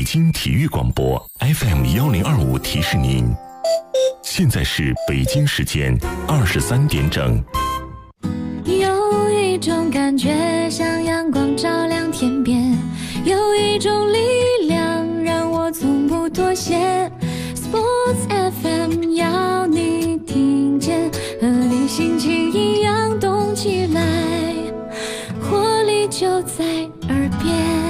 北京体育广播 FM1025提示您，现在是北京时间23点整。 有一种感觉像阳光照亮天边，有一种力量让我从不妥协。 Sports FM 要你听见，和你心情一样动起来，活力就在耳边。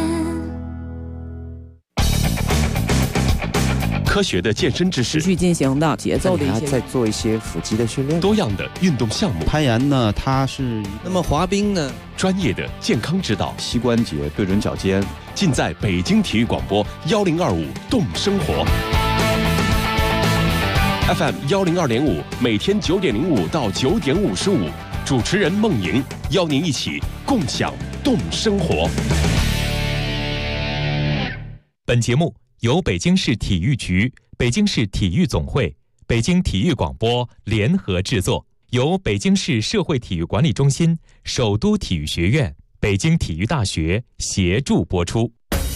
科学的健身知识， 持续进行的节奏的一些， 再做一些腹肌的训练。 多样的运动项目， 攀岩呢，它是那么滑冰呢， 专业的健康指导， 膝关节对准脚尖， 尽在北京体育广播1025动生活。FM 102.5，每天9点05到9点55，主持人孟莹邀您一起共享动生活。 本节目由北京市体育局、北京市体育总会、北京体育广播联合制作，由北京市社会体育管理中心、首都体育学院、北京体育大学协助播出。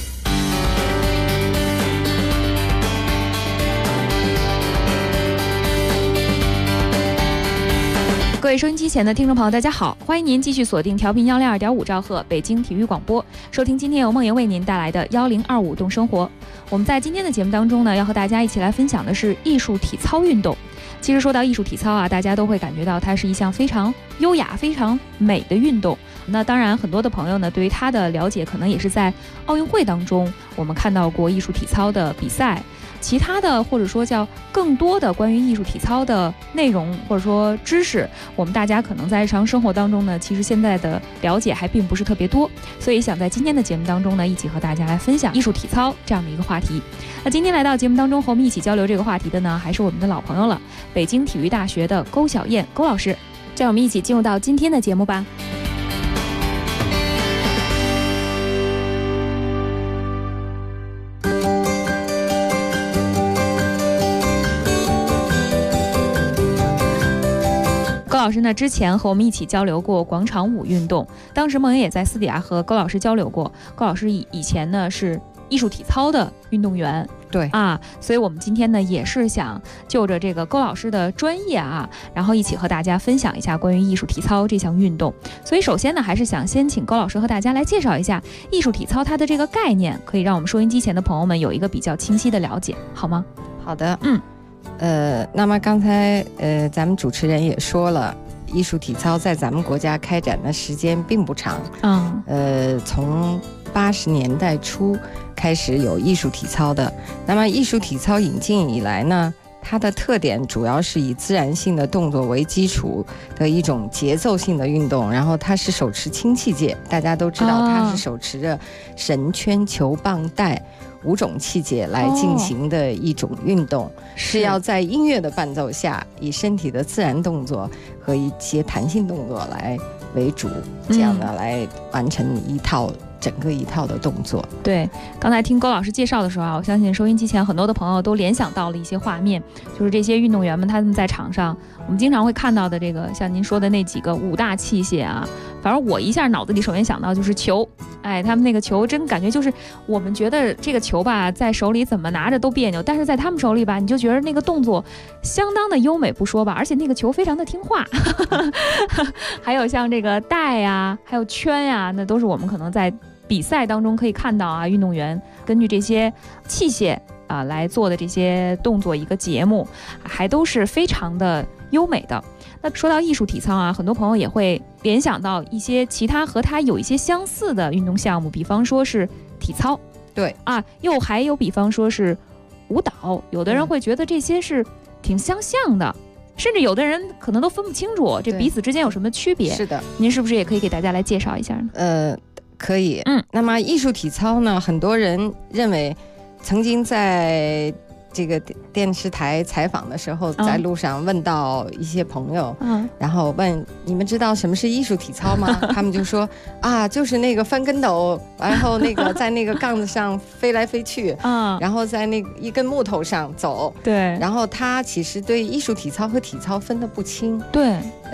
各位收音机前的听众朋友，大家好，欢迎您继续锁定调频102.5兆赫北京体育广播，收听今天由孟莹为您带来的1025动生活。我们在今天的节目当中呢，要和大家一起来分享的是艺术体操运动。其实说到艺术体操啊，大家都会感觉到它是一项非常优雅、非常美的运动。那当然，很多的朋友呢，对于它的了解可能也是在奥运会当中，我们看到过艺术体操的比赛。其他的或者说叫更多的关于艺术体操的内容或者说知识，我们大家可能在日常生活当中呢，其实现在的了解还并不是特别多，所以想在今天的节目当中呢，一起和大家来分享艺术体操这样的一个话题。那今天来到节目当中和我们一起交流这个话题的呢，还是我们的老朋友了，北京体育大学的勾晓燕勾老师。让我们一起进入到今天的节目吧。勾老师呢，之前和我们一起交流过广场舞运动，当时孟莹也在私底下和勾老师交流过。勾老师以前呢是艺术体操的运动员， 对啊，所以我们今天呢也是想就着这个勾老师的专业啊，然后一起和大家分享一下关于艺术体操这项运动。所以首先呢，还是想先请勾老师和大家来介绍一下艺术体操它的这个概念，可以让我们收音机前的朋友们有一个比较清晰的了解，好吗？ 好的，那么刚才咱们主持人也说了，艺术体操在咱们国家开展的时间并不长，从80年代初开始有艺术体操的。那么艺术体操引进以来呢，它的特点主要是以自然性的动作为基础的一种节奏性的运动，然后它是手持轻器械，大家都知道它是手持着绳、圈、球、棒、带5种器械来进行的一种运动，是要在音乐的伴奏下，以身体的自然动作和一些弹性动作来为主，这样的来完成整个一套的动作。 对，刚才听勾老师介绍的时候啊，我相信收音机前很多的朋友都联想到了一些画面，就是这些运动员们他们在场上，我们经常会看到的这个像您说的那几个5大器械啊，反正我一下脑子里首先想到就是球，他们那个球真感觉就是我们觉得这个球吧在手里怎么拿着都别扭，但是在他们手里吧，你就觉得那个动作相当的优美不说吧，而且那个球非常的听话还有像这个带呀，还有圈呀，那都是我们可能在比赛当中可以看到啊，运动员根据这些器械啊来做的这些动作一个节目，还都是非常的优美的。那说到艺术体操啊，很多朋友也会联想到一些其他和它有一些相似的运动项目，比方说是体操， 对啊，又还有比方说是舞蹈，有的人会觉得这些是挺相像的，甚至有的人可能都分不清楚这彼此之间有什么区别。 是的， 您是不是也可以给大家来介绍一下呢？ 可以，那么艺术体操呢，很多人认为曾经在这个电视台采访的时候，在路上问到一些朋友，然后问你们知道什么是艺术体操吗？他们就说啊，就是那个翻跟斗，然后那个在那个杠子上飞来飞去，然后在那一根木头上走， 对， 然后他其实对艺术体操和体操分得不清， 对，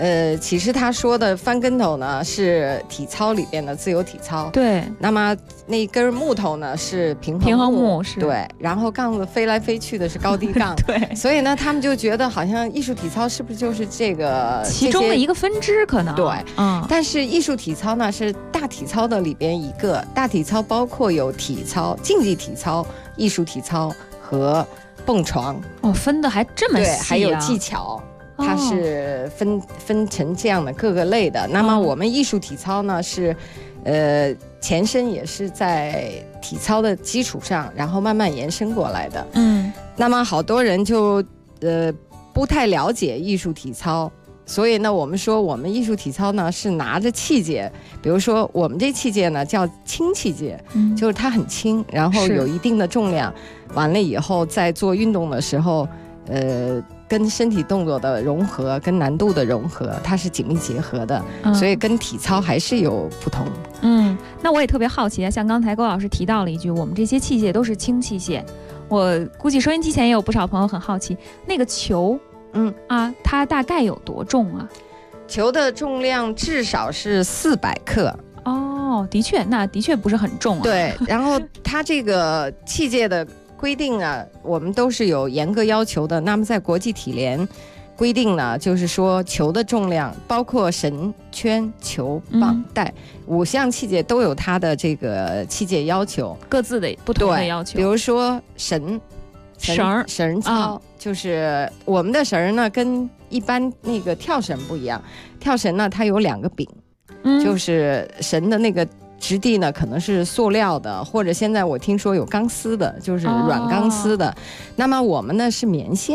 其实他说的翻跟头呢是体操里边的自由体操， 对。 那么那根木头呢是平衡木，是对。然后杠子飞来飞去的是高低杠， 对。 所以呢，他们就觉得好像艺术体操是不是就是这个其中的一个分支可能？ 对，但是艺术体操呢是大体操的里边一个，大体操包括有体操、竞技体操、艺术体操和蹦床。 分的还这么细啊？ 对，还有技巧。它是分成这样的各个类的。那么我们艺术体操呢是，前身也是在体操的基础上，然后慢慢延伸过来的。那么好多人就不太了解艺术体操，所以呢，我们说我们艺术体操呢是拿着器械，比如说我们这器械呢叫轻器械，就是它很轻，然后有一定的重量，完了以后在做运动的时候，跟身体动作的融合，跟难度的融合，它是紧密结合的，所以跟体操还是有不同。 那我也特别好奇啊，像刚才高老师提到了一句，我们这些器械都是轻器械，我估计收音机前也有不少朋友很好奇，那个球，它大概有多重啊？ 球的重量至少是400克。 的确，那的确不是很重啊。 对，然后它这个器械的规定啊，我们都是有严格要求的。那么在国际体联规定呢，就是说球的重量，包括绳、圈、球、棒、带5项器械都有它的这个器械要求， 各自的不同的要求。 比如说绳操，就是我们的绳呢跟一般那个跳绳不一样，跳绳呢它有2个柄，就是绳的那个质地呢可能是塑料的，或者现在我听说有钢丝的，就是软钢丝的。那么我们呢是棉制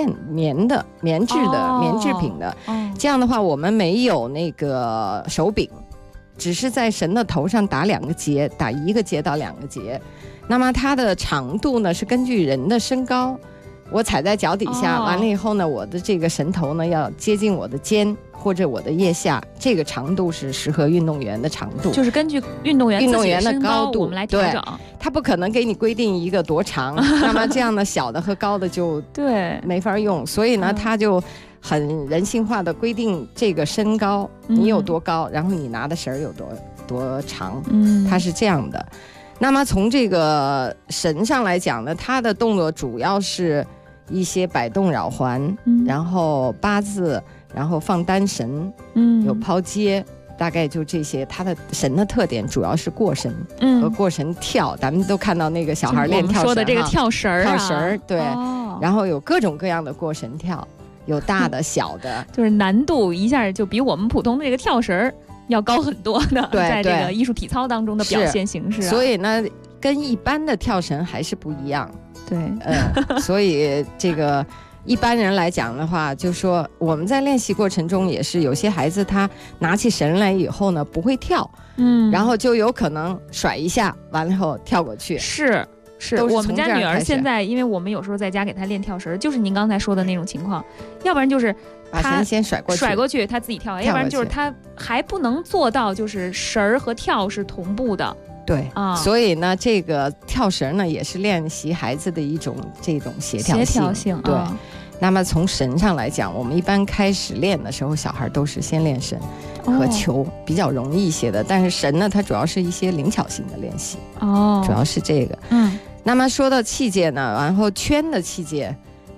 品的。这样的话我们没有那个手柄，只是在绳的头上打2个结，打1个结到2个结。那么它的长度呢是根据人的身高，我踩在脚底下，完了以后呢，我的这个绳头呢要接近我的肩或者我的腋下，这个长度是适合运动员的长度， 就是根据运动员的高度我们来调整。 他不可能给你规定一个多长，那么这样的小的和高的就没法用。所以呢，他就很人性化的规定这个身高，你有多高，然后你拿的绳有多长，它是这样的。那么从这个绳上来讲呢，它的动作主要是一些摆动绕环，然后八字，然后放单绳，有抛接，大概就这些。它的绳的特点主要是过绳和过绳跳，咱们都看到那个小孩练跳绳， 说的这个跳绳啊， 跳绳对，然后有各种各样的过绳跳，有大的小的， 就是难度一下就比我们普通的这个跳绳要高很多的，在这个艺术体操当中的表现形式所以呢，跟一般的跳绳还是不一样。 对， 所以这个一般人来讲的话，就说我们在练习过程中也是有些孩子他拿起绳来以后呢不会跳，然后就有可能甩一下，完了后跳过去。 是我们家女儿现在，因为我们有时候在家给她练跳绳，就是您刚才说的那种情况，要不然就是把绳先甩过去， 她自己跳，要不然就是她还不能做到就是绳和跳是同步的。 对所以呢，这个跳绳呢也是练习孩子的一种这种协调性。对，那么从绳上来讲，我们一般开始练的时候，小孩都是先练绳和球，比较容易一些的。但是绳呢，它主要是一些灵巧性的练习。主要是这个。那么说到器械呢，然后圈的器械，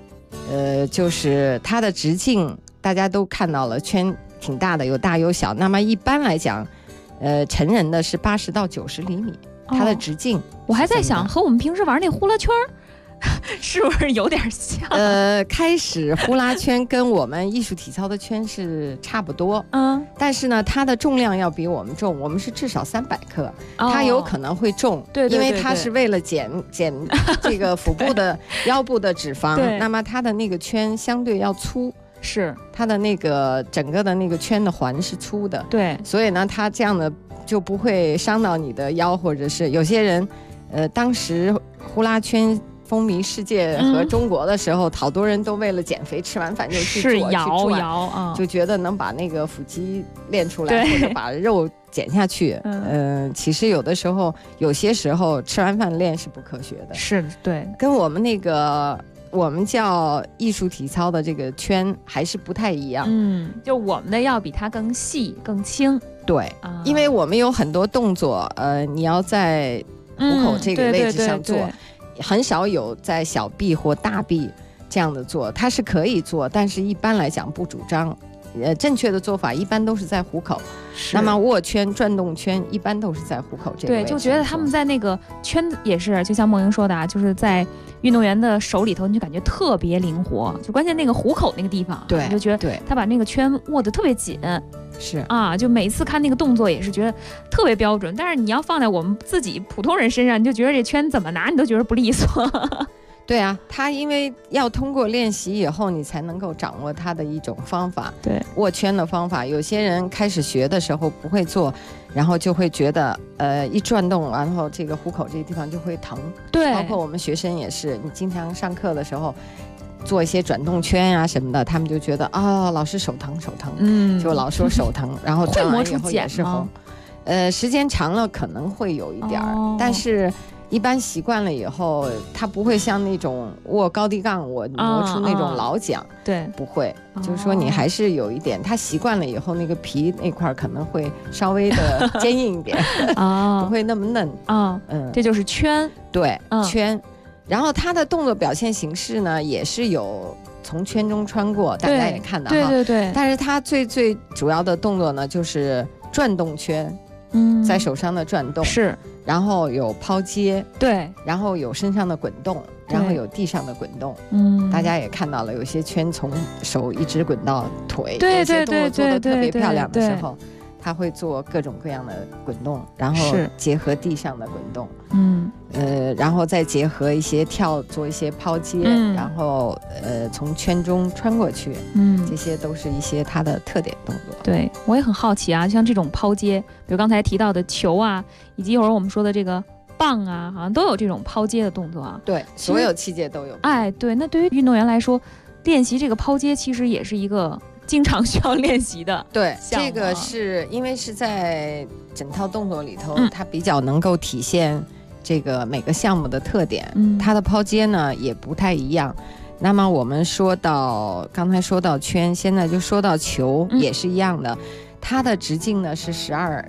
就是它的直径，大家都看到了，圈挺大的，有大有小。那么一般来讲，成人的是80到90厘米，它的直径。 我还在想，和我们平时玩那呼啦圈是不是有点像？ 开始呼啦圈跟我们艺术体操的圈是差不多，但是呢，它的重量要比我们重，我们是至少300克，它有可能会重，因为它是为了减这个腹部的腰部的脂肪，那么它的那个圈相对要粗。 是它的那个整个的那个圈的环是粗的， 对， 所以呢，它这样的就不会伤到你的腰，或者是有些人，当时呼啦圈风靡世界和中国的时候，好多人都为了减肥，吃完饭就去摇， 就觉得能把那个腹肌练出来，或者把肉减下去。其实有的时候，有些时候吃完饭练是不科学的。 是对， 跟我们那个我们叫艺术体操的这个圈还是不太一样。 就我们的要比它更细更轻。 对，因为我们有很多动作，你要在虎口这个位置上做，很少有在小臂或大臂这样的做，它是可以做，但是一般来讲不主张。正确的做法一般都是在虎口，那么握圈、转动圈一般都是在虎口这个位置。 对，就觉得他们在那个圈也是，就像梦莹说的啊，就是在运动员的手里头，你就感觉特别灵活。就关键那个虎口那个地方， 对， 你就觉得他把那个圈握得特别紧。 是啊，就每次看那个动作也是觉得特别标准，但是你要放在我们自己普通人身上，你就觉得这圈怎么拿你都觉得不利索。 对啊，他因为要通过练习以后，你才能够掌握他的一种方法。 对， 握圈的方法，有些人开始学的时候不会做，然后就会觉得一转动，然后这个虎口这个地方就会疼。 对， 包括我们学生也是，你经常上课的时候做一些转动圈啊什么的，他们就觉得老师手疼，就老说手疼，然后转完以后也是红。时间长了可能会有一点但是。一般习惯了以后，它不会像那种握高低杠，我磨出那种老茧。 对， 不会，就是说你还是有一点，它习惯了以后，那个皮那块可能会稍微的坚硬一点，不会那么嫩。 这就是圈。 对，圈。然后它的动作表现形式呢，也是有从圈中穿过，大家也看到哈。对。但是它最主要的动作呢，就是转动圈。在手上的转动是， 然后有抛接， 对， 然后有身上的滚动，然后有地上的滚动。大家也看到了，有些圈从手一直滚到腿，有些动作做得特别漂亮的时候，他会做各种各样的滚动，然后结合地上的滚动，然后再结合一些做一些抛接，然后从圈中穿过去，这些都是一些它的特点动作。 对，我也很好奇啊，像这种抛接，比如刚才提到的球啊，以及一会儿我们说的这个棒啊，好像都有这种抛接的动作啊。 对，所有器械都有。 对，那对于运动员来说，练习这个抛接其实也是一个经常需要练习的。 对，这个是因为是在整套动作里头，它比较能够体现这个每个项目的特点。它的抛接呢也不太一样。那么我们刚才说到圈，现在就说到球，也是一样的。它的直径呢是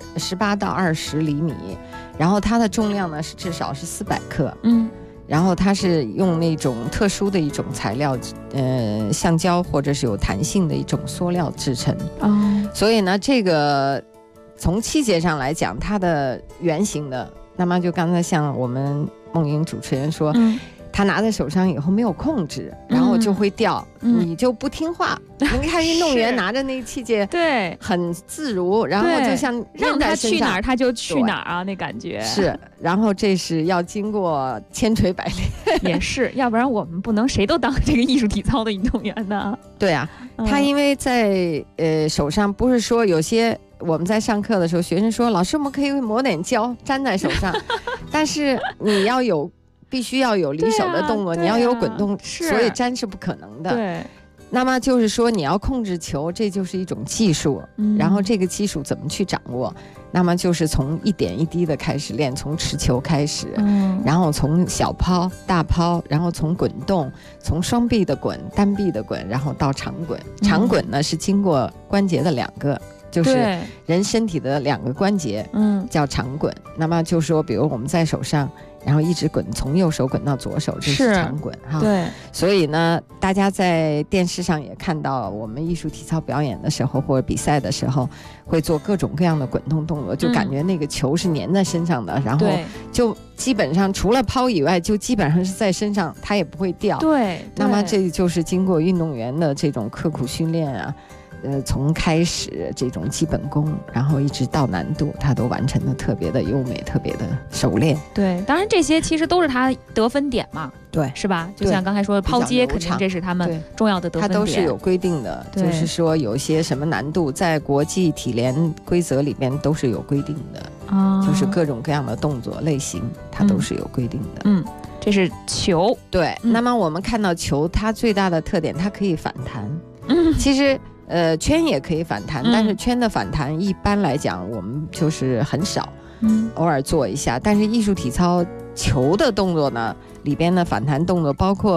18到20厘米，然后它的重量呢是至少是400克。然后它是用那种特殊的一种材料，橡胶或者是有弹性的一种塑料制成。所以呢，这个从器械上来讲，它的圆形的，那么就刚才像我们梦莹主持人说。他拿在手上以后没有控制，然后就会掉，你就不听话。你看运动员拿着那个器械， 对， 很自如，然后就像让他去哪儿他就去哪儿啊，那感觉是。然后这是要经过千锤百炼， 也是，要不然我们不能谁都当这个艺术体操的运动员呢。 对啊，他因为在手上，不是说有些我们在上课的时候，学生说老师我们可以抹点胶粘在手上，但是你要必须要有离手的动作，你要有滚动，所以粘是不可能的。 对， 那么就是说你要控制球，这就是一种技术。然后这个技术怎么去掌握？那么就是从一点一滴的开始练，从持球开始，然后从小抛、大抛，然后从滚动，从双臂的滚、单臂的滚，然后到长滚。长滚呢是经过关节的2个。就是人身体的2个关节，叫长滚。那么就是说，比如我们在手上，然后一直滚，从右手滚到左手，这是长滚哈。 对。 所以呢，大家在电视上也看到，我们艺术体操表演的时候或者比赛的时候，会做各种各样的滚动动作，就感觉那个球是粘在身上的，然后就基本上除了抛以外，就基本上是在身上，它也不会掉。 对。 那么这就是经过运动员的这种刻苦训练啊。从开始这种基本功，然后一直到难度，他都完成的特别的优美，特别的熟练。 对，当然这些其实都是他得分点嘛， 对， 是吧？就像刚才说的抛接，肯定这是他们重要的得分点。 它都是有规定的，就是说有些什么难度，在国际体联规则里边都是有规定的，就是各种各样的动作类型，它都是有规定的。 这是球。 对，那么我们看到球，它最大的特点，它可以反弹。其实。圈也可以反弹，但是圈的反弹一般来讲我们就是很少，偶尔做一下。但是艺术体操球的动作呢，里边的反弹动作包括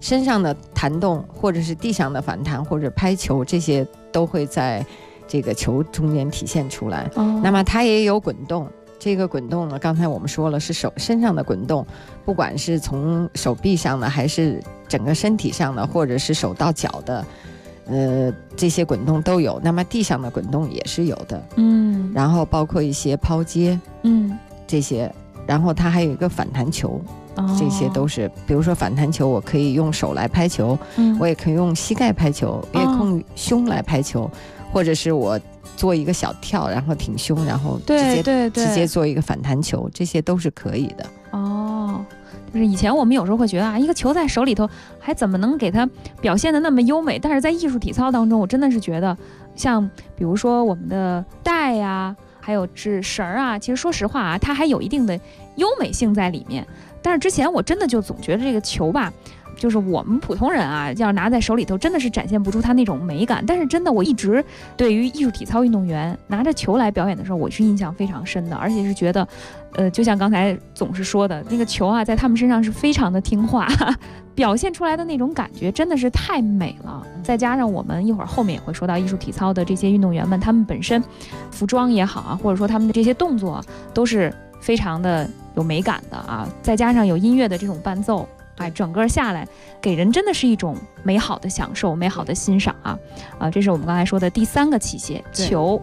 身上的弹动，或者是地上的反弹，或者拍球，这些都会在这个球中间体现出来。那么它也有滚动，这个滚动呢，刚才我们说了是身上的滚动，不管是从手臂上的，还是整个身体上的，或者是手到脚的，这些滚动都有。那么地上的滚动也是有的，然后包括一些抛接，这些，然后它还有一个反弹球。这些都是，比如说反弹球，我可以用手来拍球，我也可以用膝盖拍球，也可以用胸来拍球，或者是我做一个小跳，然后挺胸，然后直接做一个反弹球，这些都是可以的。 就是以前我们有时候会觉得一个球在手里头，还怎么能给它表现得那么优美？但是在艺术体操当中，我真的是觉得，像比如说我们的带呀，还有是绳啊，其实说实话它还有一定的优美性在里面。但是之前我真的就总觉得这个球吧，就是我们普通人要拿在手里头，真的是展现不出它那种美感。但是真的，我一直对于艺术体操运动员拿着球来表演的时候，我是印象非常深的，而且是觉得，就像刚才总是说的，那个球在他们身上是非常的听话，表现出来的那种感觉真的是太美了。再加上我们一会儿后面也会说到艺术体操的这些运动员们，他们本身服装也好或者说他们的这些动作都是非常的有美感的再加上有音乐的这种伴奏，整个下来给人真的是一种美好的享受，美好的欣赏这是我们刚才说的第3个器械，球。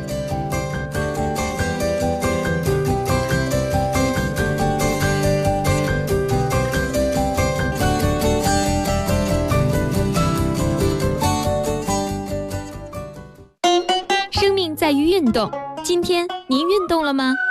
生命在于运动，今天您运动了吗？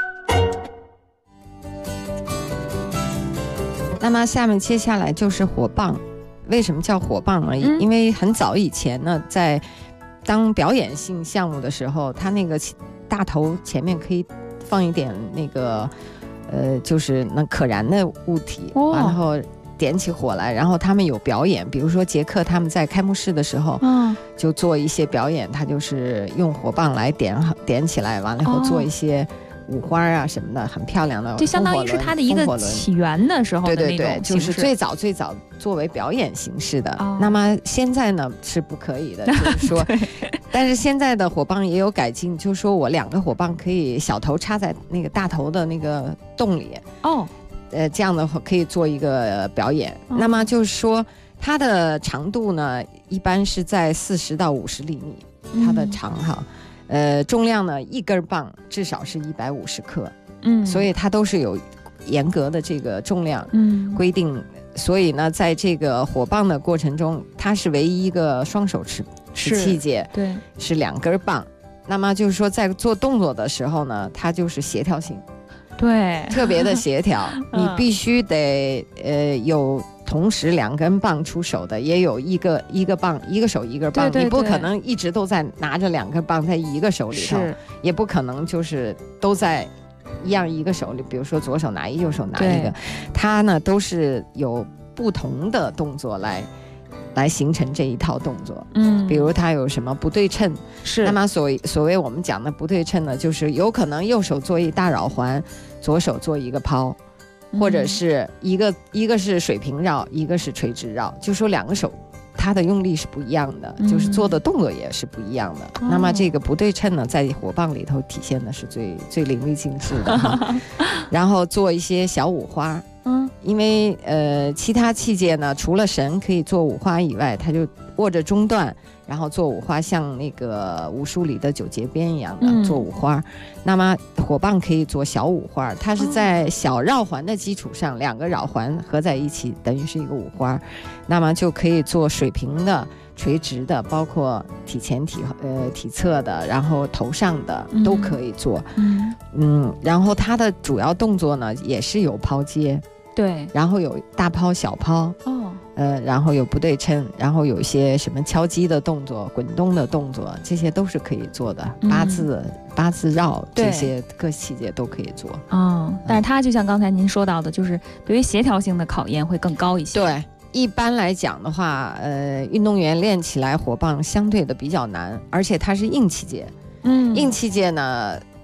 那么接下来就是火棒。为什么叫火棒呢？因为很早以前呢，在当表演性项目的时候，它那个大头前面可以放一点那个就是那可燃的物体，然后点起火来，然后他们有表演，比如说捷克他们在开幕式的时候就做一些表演，他就是用火棒来点起来，完了以后做一些五花什么的，很漂亮的。 这相当于是它的一个起源的时候的那种形式， 就是最早作为表演形式的。那么现在呢是不可以的，就是说，但是现在的火棒也有改进，就是说我2个火棒可以小头插在那个大头的那个洞里。这样的话可以做一个表演。那么就是说，它的长度呢，一般是在40到50厘米，它的长重量呢，1根棒至少是150克，所以它都是有严格的这个重量规定。所以呢，在这个火棒的过程中，它是唯一一个双手持器械， 对， 是2根棒。那么就是说，在做动作的时候呢，它就是协调性， 对， 特别的协调。你必须得有同时2根棒出手的，也有一个棒，一个手一个棒，你不可能一直都在拿着2根棒在一个手里头，也不可能就是都在一个手里，比如说左手拿一，右手拿一个，它呢都是有不同的动作来形成这一套动作。比如它有什么不对称，是那么所谓我们讲的不对称呢，就是有可能右手做一大绕环，左手做一个抛，或者是一个是水平绕，一个是垂直绕，就说2个手它的用力是不一样的，就是做的动作也是不一样的。那么这个不对称呢，在火棒里头体现的是最淋漓尽致的。然后做一些小五花，因为其他器械呢，除了绳可以做五花以外，它就握着中段，然后做五花，像那个武术里的9节鞭一样的做五花。那么火棒可以做小五花，它是在小绕环的基础上2个绕环合在一起，等于是一个五花。那么就可以做水平的、垂直的，包括体前体侧的，然后头上的都可以做。然后它的主要动作呢，也是有抛接， 对， 然后有大抛、小抛，然后有不对称，然后有一些什么敲击的动作、滚动的动作，这些都是可以做的。八字绕这些各器械都可以做。 但是它就像刚才您说到的，就是对于协调性的考验会更高一些。 对，一般来讲的话，运动员练起来火棒相对的比较难，而且它是硬器械。硬器械呢，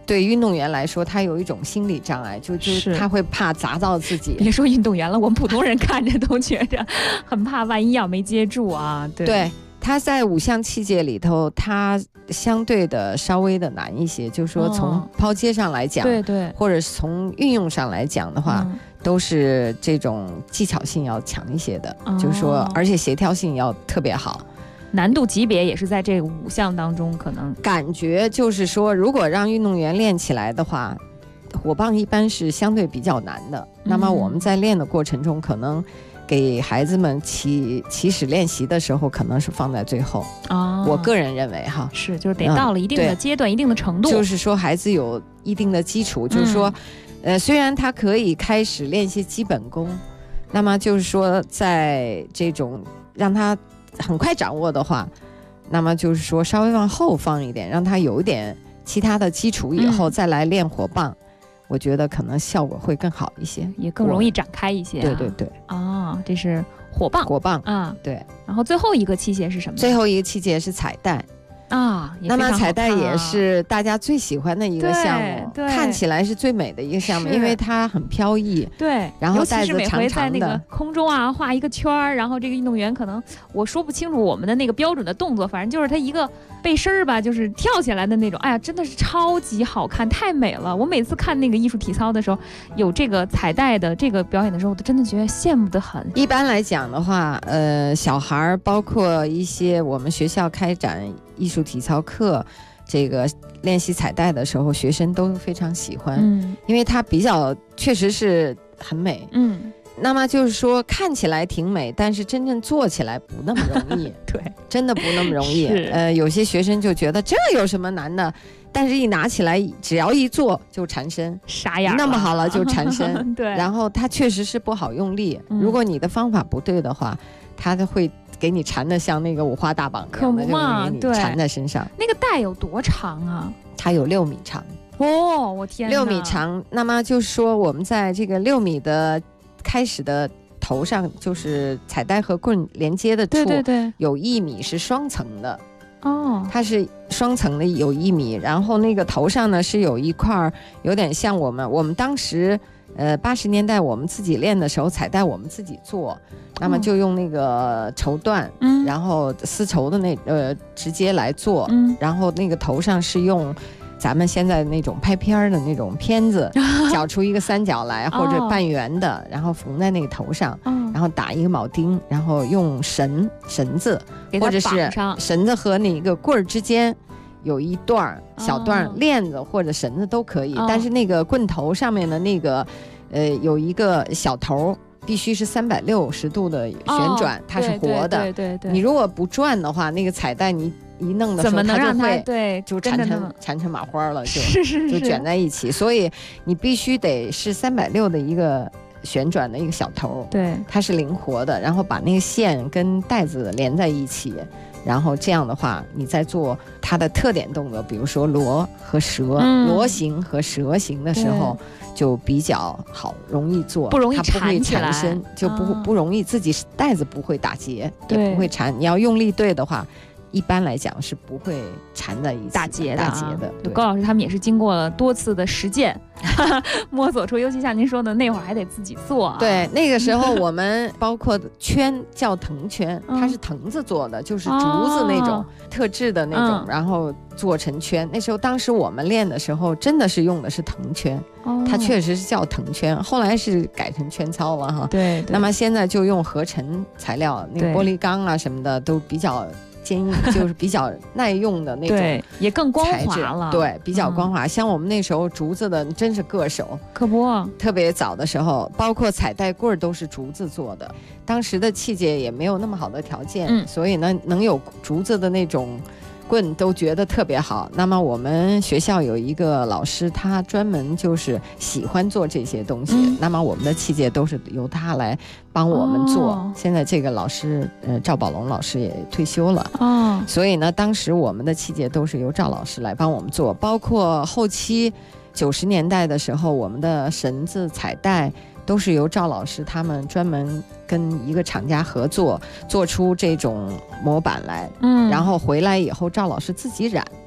对运动员来说，他有一种心理障碍，就是他会怕砸到自己。 别说运动员了，我们普通人看着都觉着很怕，万一要没接住啊。 对，他在5项器械里头，他相对的稍微的难一些，就是说从抛接上来讲， 对， 或者是从运用上来讲的话，都是这种技巧性要强一些的，就是说，而且协调性要特别好。 难度级别也是在这5项当中，可能感觉就是说，如果让运动员练起来的话，火棒一般是相对比较难的。那么我们在练的过程中，可能给孩子们起始练习的时候，可能是放在最后。我个人认为哈， 是就是得到了一定的阶段、一定的程度， 就是说孩子有一定的基础，就是说，虽然他可以开始练习基本功，那么就是说，在这种让他很快掌握的话，那么就是说稍微往后放一点，让他有一点其他的基础以后再来练火棒，我觉得可能效果会更好一些， 也更容易展开一些。 对这是火棒啊，对。 然后最后一个器械是什么？ 最后一个器械是彩带啊， 那么彩带也是大家最喜欢的一个项目，看起来是最美的一个项目，因为它很飘逸。 对， 然后带子长长的， 尤其是每回在那个空中啊画一个圈儿，然后这个运动员可能我说不清楚我们的那个标准的动作，反正就是他一个背身儿吧，就是跳起来的那种。哎呀，真的是超级好看，太美了！我每次看那个艺术体操的时候，有这个彩带的这个表演的时候，我都真的觉得羡慕得很。 一般来讲的话，小孩儿包括一些我们学校开展艺术体操课，这个练习彩带的时候，学生都非常喜欢，因为它比较确实是很美，那么就是说看起来挺美，但是真正做起来不那么容易， 对， 真的不那么容易。有些学生就觉得这有什么难的，但是一拿起来，只要一做就缠身， 傻眼， 那么好了就缠身， 对， 然后它确实是不好用力，如果你的方法不对的话，它会给你缠的像那个五花大绑一样的，就给你缠在身上。 那个带有多长啊？ 它有6米长。 哦，我天哪，6 米长。那么就是说，我们在这个6米的开始的头上，就是彩带和棍连接的处， 对， 有1米是双层的。 它是双层的，有1米，然后那个头上呢是有一块有点像我们当时80年代我们自己练的时候，彩带我们自己做，那么就用那个绸缎，然后丝绸的直接来做，然后那个头上是用咱们现在那种拍片的那种片子绞出一个三角来或者半圆的，然后缝在那个头上，然后打一个铆钉，然后用绳子或者是绳子和那个棍儿之间有一段小段链子或者绳子都可以，但是那个棍头上面的那个有一个小头必须是360度的旋转，它是活的。 对， 你如果不转的话，那个彩带你一弄的时候， 怎么能让它就缠成麻花了，就卷在一起。所以你必须得是360的一个旋转的一个小头， 对， 它是灵活的，然后把那个线跟带子连在一起，然后这样的话，你在做它的特点动作，比如说螺和蛇，螺形和蛇形的时候，就比较好，容易做， 不容易缠身，就不容易自己带子不会打结，也不会缠。你要用力对的话，一般来讲是不会缠在一起打结的。 对， 高老师他们也是经过了多次的实践摸索出，尤其像您说的那会儿还得自己做。 对，那个时候我们包括圈叫藤圈，它是藤子做的，就是竹子那种特制的那种，然后做成圈。那时候当时我们练的时候真的是用的是藤圈，它确实是叫藤圈，后来是改成圈操了哈。 对， 那么现在就用合成材料，那个玻璃钢啊什么的都比较坚硬，就是比较耐用的那种， 对，也更光滑了。 对，比较光滑。像我们那时候竹子的真是个手， 可不， 特别早的时候，包括彩带棍都是竹子做的。当时的器械也没有那么好的条件，所以呢，能有竹子的那种棍都觉得特别好。那么我们学校有一个老师，他专门就是喜欢做这些东西，那么我们的器械都是由他来帮我们做。现在这个老师赵宝龙老师也退休了，所以呢当时我们的器械都是由赵老师来帮我们做，包括后期90年代的时候，我们的绳子彩带都是由赵老师他们专门跟一个厂家合作，做出这种模板来，然后回来以后赵老师自己染，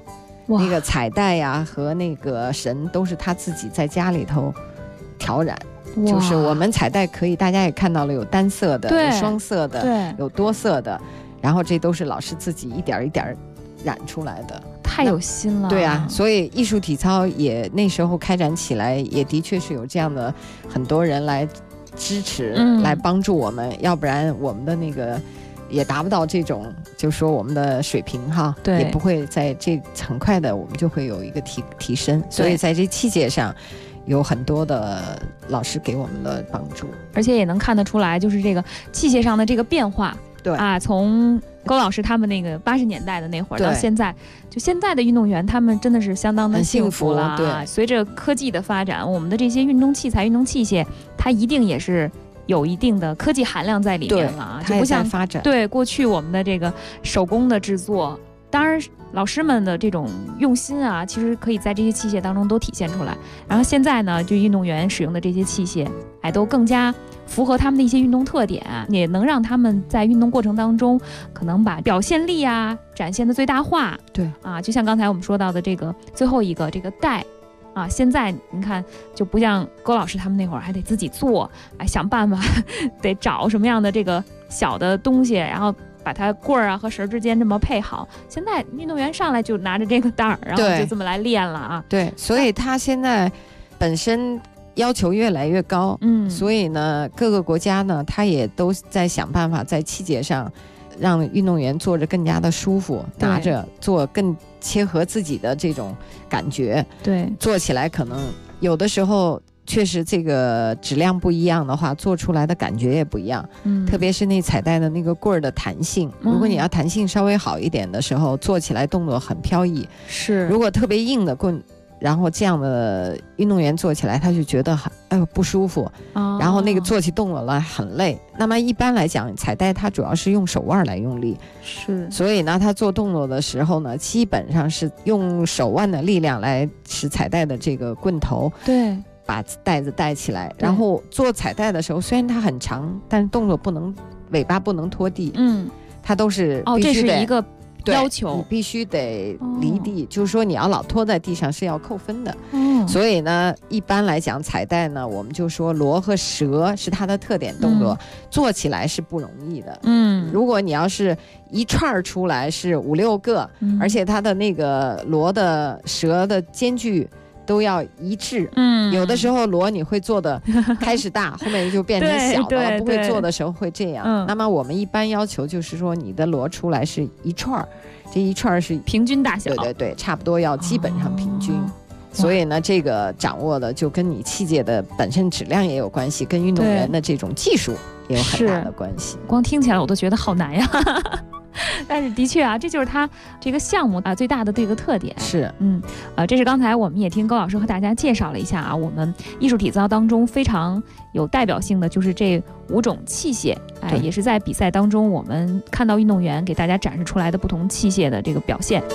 那个彩带呀和那个绳都是他自己在家里头调染。就是我们彩带可以，大家也看到了，有单色的，有双色的，有多色的，然后这都是老师自己一点一点染出来的， 太有心了。 对啊，所以艺术体操也那时候开展起来，也的确是有这样的很多人来支持，来帮助我们，要不然我们的那个也达不到这种，就说我们的水平哈，也不会在这很快的，我们就会有一个提升。所以在这器械上有很多的老师给我们的帮助， 而且也能看得出来，就是这个器械上的这个变化。 对啊，从高老师他们那个80年代的那会儿到现在，就现在的运动员，他们真的是相当的幸福了。 对， 随着科技的发展，我们的这些运动器材、运动器械，它一定也是有一定的科技含量在里面了啊， 就不像发展。 对，过去我们的这个手工的制作，当然老师们的这种用心啊，其实可以在这些器械当中都体现出来。然后现在呢，就运动员使用的这些器械，都更加符合他们的一些运动特点，也能让他们在运动过程当中可能把表现力啊展现的最大化。 对啊，就像刚才我们说到的这个最后一个这个带啊，现在你看就不像高老师他们那会儿还得自己做，想办法得找什么样的这个小的东西，然后把它棍儿啊和绳之间这么配好。现在运动员上来就拿着这个带儿，然后就这么来练了啊。 对，所以他现在本身要求越来越高，所以呢，各个国家呢，他也都在想办法在器械上让运动员坐着更加的舒服，拿着做更切合自己的这种感觉。 对， 做起来可能有的时候确实这个质量不一样的话，做出来的感觉也不一样。特别是那彩带的那个棍儿的弹性，如果你要弹性稍微好一点的时候，做起来动作很飘逸。 是， 如果特别硬的棍，然后这样的运动员做起来他就觉得不舒服，然后那个做起动作来很累。那么一般来讲，彩带它主要是用手腕来用力， 是， 所以呢，他做动作的时候呢，基本上是用手腕的力量来使彩带的这个棍头把带子带起来。然后做彩带的时候，虽然它很长，但是动作不能，尾巴不能拖地，它都是必须这是一个要求， 你必须得离地，就是说你要老拖在地上是要扣分的。所以呢，一般来讲彩带呢，我们就说螺和蛇是它的特点动作，做起来是不容易的。如果你要是一串出来是5、6个，而且它的那个螺的蛇的间距都要一致。有的时候螺你会做的开始大，后面就变成小的了，不会做的时候会这样。那么我们一般要求就是说，你的螺出来是一串，这一串是平均大小。 对，差不多要基本上平均。所以呢，这个掌握的就跟你器械的本身质量也有关系，跟运动员的这种技术也有很大的关系。 光听起来我都觉得好难呀。但是的确啊，这就是它这个项目最大的这个特点。 是， 这是刚才我们也听高老师和大家介绍了一下啊，我们艺术体操当中非常有代表性的就是这5种器械，也是在比赛当中我们看到运动员给大家展示出来的不同器械的这个表现。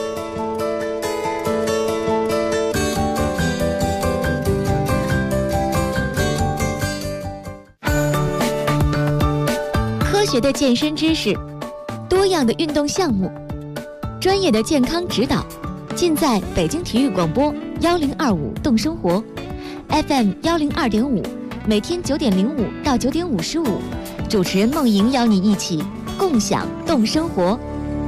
科学的健身知识，多样的运动项目，专业的健康指导，尽在北京体育广播1025动生活 FM 102.5，每天9点05到9点55，主持人梦莹邀你一起共享动生活。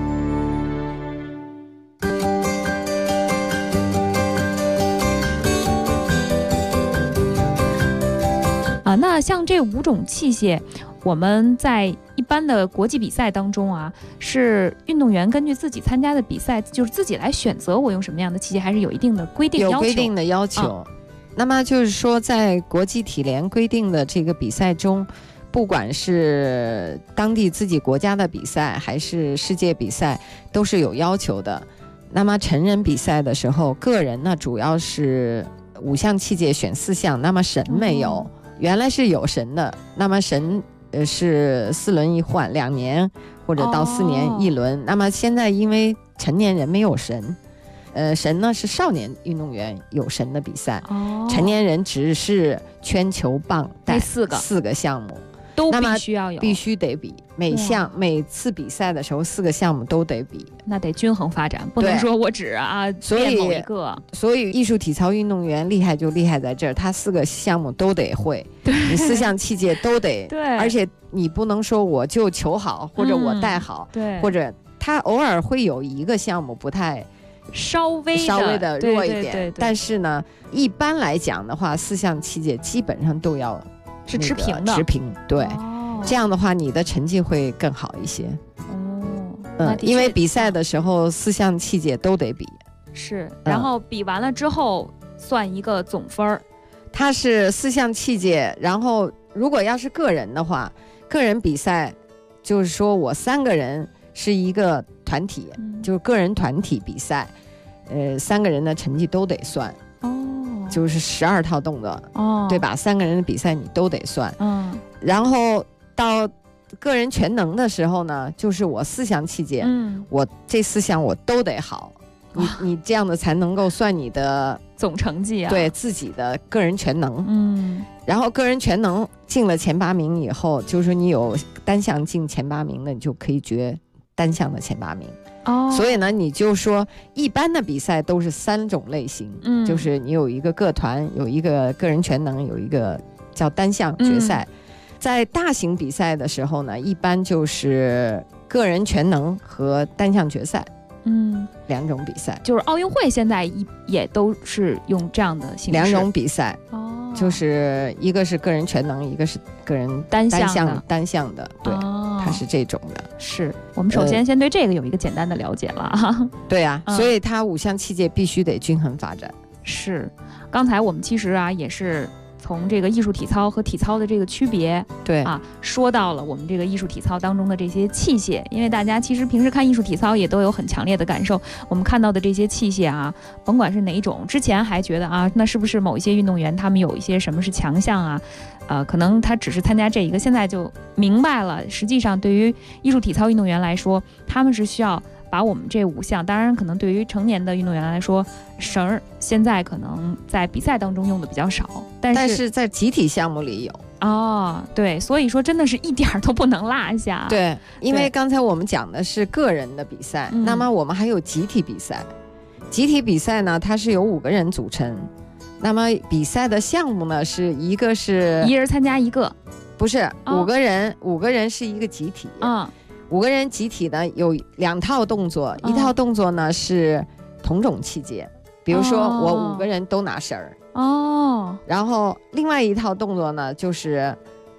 那像这5种器械，我们在一般的国际比赛当中啊，是运动员根据自己参加的比赛，就是自己来选择我用什么样的器械，还是有一定的规定要求？ 有规定的要求。那么就是说，在国际体联规定的这个比赛中，不管是当地自己国家的比赛，还是世界比赛，都是有要求的。那么成人比赛的时候，个人呢主要是5项器械选4项，那么绳没有。原来是有绳的，那么绳是4轮一换，2年或者到4年1轮。那么现在因为成年人没有绳，绳呢是少年运动员有绳的比赛，成年人只是圈球棒带4个项目。 都必须要有， 必须得比，每次比赛的时候4个项目都得比， 那得均衡发展，不能说我只练某一个。 所以艺术体操运动员厉害就厉害在这儿，他4个项目都得会，你4项器械都得， 对， 而且你不能说我就球好或者我带好， 对， 或者他偶尔会有一个项目不太稍微的弱一点， 对， 但是呢，一般来讲的话，4项器械基本上都要是持平的， 持平，对，这样的话你的成绩会更好一些。因为比赛的时候4项器械都得比， 是，然后比完了之后算一个总分儿。 它是4项器械，然后如果要是个人的话，个人比赛就是说我3个人是一个团体，就是个人团体比赛，3个人的成绩都得算。就是12套动作，对吧？3个人的比赛你都得算。然后到个人全能的时候呢，就是我4项器械，我这4项我都得好，你这样的才能够算你的总成绩啊， 对自己的个人全能。然后个人全能进了前8名以后，就是说你有单项进前8名的，你就可以决单项的前8名。所以呢，你就说一般的比赛都是3种类型，就是你有一个个团，有一个个人全能，有一个叫单项决赛。在大型比赛的时候呢，一般就是个人全能和单项决赛，2种比赛。 就是奥运会现在也都是用这样的形式，2 种比赛，就是一个是个人全能，一个是个人单项的，对，它是这种的。 是我们首先先对这个有一个简单的了解了。 对啊，所以它5项器械必须得均衡发展。 是，刚才我们其实也是从这个艺术体操和体操的这个区别， 对说到了我们这个艺术体操当中的这些器械，因为大家其实平时看艺术体操也都有很强烈的感受，我们看到的这些器械甭管是哪一种，之前还觉得那是不是某一些运动员他们有一些什么是强项可能他只是参加这一个，现在就明白了，实际上对于艺术体操运动员来说，他们是需要把我们这5项，当然可能对于成年的运动员来说，绳儿现在可能在比赛当中用的比较少，但是在集体项目里有对，所以说真的是一点都不能落下。 对，因为刚才我们讲的是个人的比赛，那么我们还有集体比赛。集体比赛呢，它是由5个人组成，那么比赛的项目呢，是一个是一人参加一个， 不是5个人是一个集体。5个人集体呢有2套动作，一套动作呢是同种器械，比如说我5个人都拿绳儿，然后另外一套动作呢就是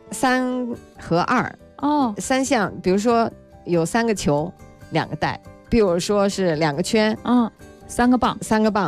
3和2， 3项，比如说有3个球2个带，比如说是2个圈 ，3个棒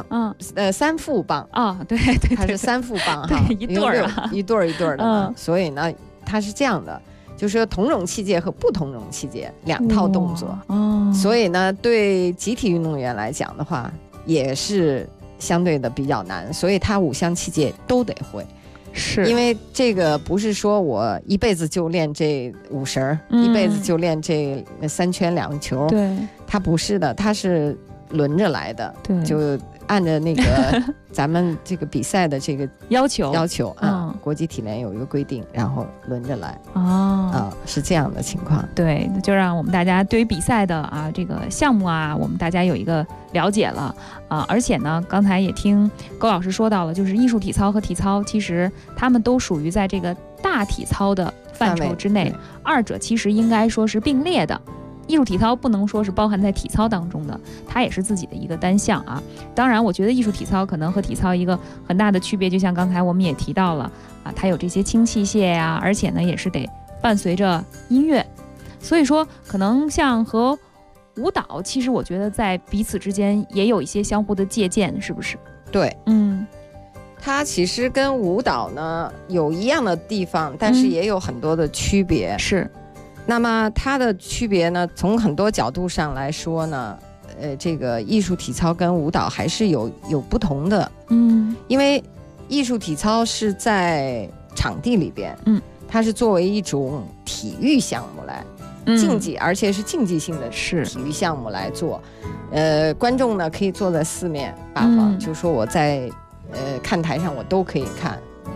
，3副棒对， 它是3副棒一对儿一对儿的所以呢它是这样的，就是说同种器械和不同种器械2套动作，所以呢对集体运动员来讲的话也是相对的比较难，所以他5项器械都得会。 是因为这个不是说我一辈子就练这5绳，一辈子就练这3圈2球， 对， 它不是的，它是轮着来的， 对， 就按着那个咱们这个比赛的这个要求国际体联有一个规定，然后轮着来是这样的情况。 对，就让我们大家对于比赛的这个项目我们大家有一个了解了而且呢，刚才也听高老师说到了，就是艺术体操和体操其实他们都属于在这个大体操的范畴之内，2者其实应该说是并列的。艺术体操不能说是包含在体操当中的，它也是自己的一个单项当然我觉得艺术体操可能和体操一个很大的区别，就像刚才我们也提到了它有这些轻器械而且呢也是得伴随着音乐，所以说可能像和舞蹈，其实我觉得在彼此之间也有一些相互的借鉴，是不是？ 对，它其实跟舞蹈呢有一样的地方，但是也有很多的区别。 是。 那么它的区别呢，从很多角度上来说呢，这个艺术体操跟舞蹈还是有不同的。因为艺术体操是在场地里边，它是作为一种体育项目来竞技，而且是竞技性的体育项目来做。观众呢可以坐在4面8方，就说我在看台上我都可以看。